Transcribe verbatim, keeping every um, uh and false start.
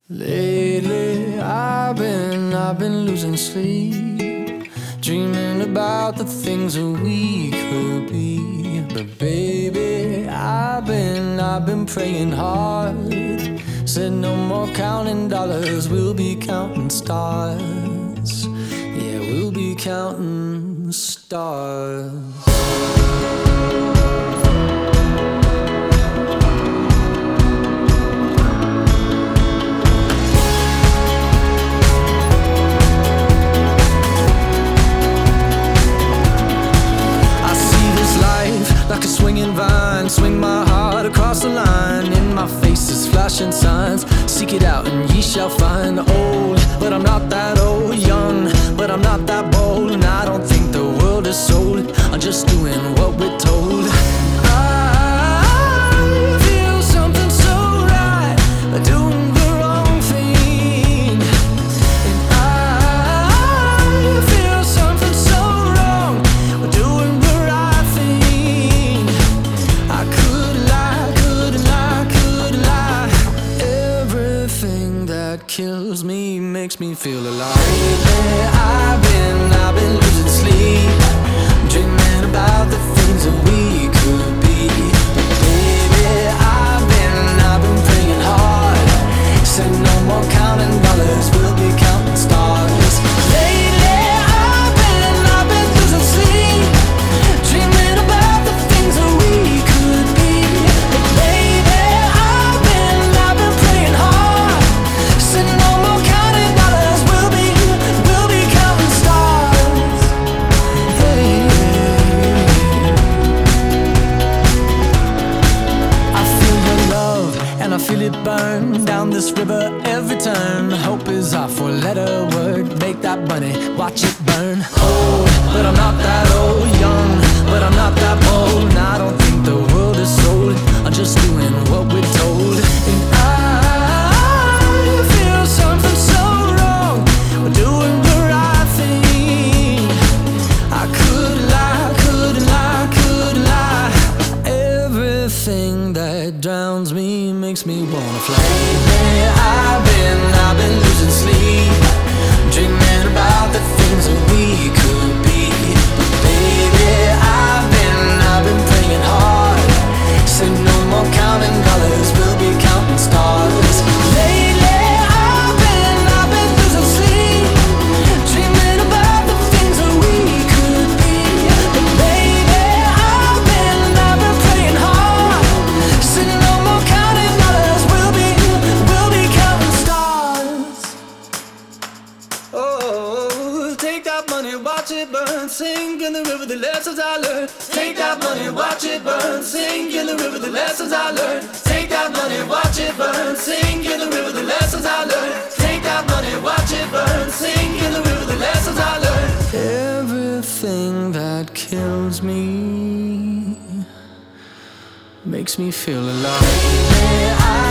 Lately, I've been, I've been losing sleep, dreaming about the things that we could be. But baby, I've been, I've been praying hard. Said no more counting dollars, we'll be counting stars. Yeah, we'll be counting stars. Like a swinging vine, swing my heart across the line. In my face is flashing signs, seek it out and ye shall find. Old, but I'm not that old. Young, but I'm not that bold. And I don't think the world is sold, I'm just doing what we're told. I feel something so right, doing the wrong thing. And I feel something so wrong, doing the right thing. I could lie, could lie, could lie. Everything that kills me makes me feel alive. Lately, I've been, I've been losing sleep, dreaming about the things that we could be. But baby, I've been, I've been praying hard. Said no more counting dollars, we'll be counting stars. Lately, I've been, I've been losing sleep, dreaming about the things that we could be. But baby, I've been, I've been praying hard. Said no more counting dollars, we'll be, we'll be counting stars. Hey, I feel your love and I feel it burn down this river every turn. Hope is our four-letter word. Make that money, watch it burn. Old, but I'm not that old. Young, but I'm not that bold. And I don't think the world is sold, I'm just doing what we're told. And I feel something so wrong, we're doing the right thing. I could lie, could lie, could lie. Everything that drowns me makes me wanna fly. Lately, I've been, I've been losing sleep, dreaming about the things that we could be. But baby, I've been, I've been praying hard. Said no more counting dollars, we'll be counting stars. Lately, I've been, I've been losing sleep, dreaming about the things that we could be. But baby, I've been, I've been praying hard. Said no more counting dollars, we'll be, we'll be counting stars. Oh, take that money, watch it burn, sink in the river, the lessons I learned. Take that money, watch it burn, sink in the river, the lessons I learned. Take that money, watch it burn, sink in the river, the lessons I learned. Take that money, watch it burn, sink in the river, the lessons I learned. Everything that kills me makes me feel alive.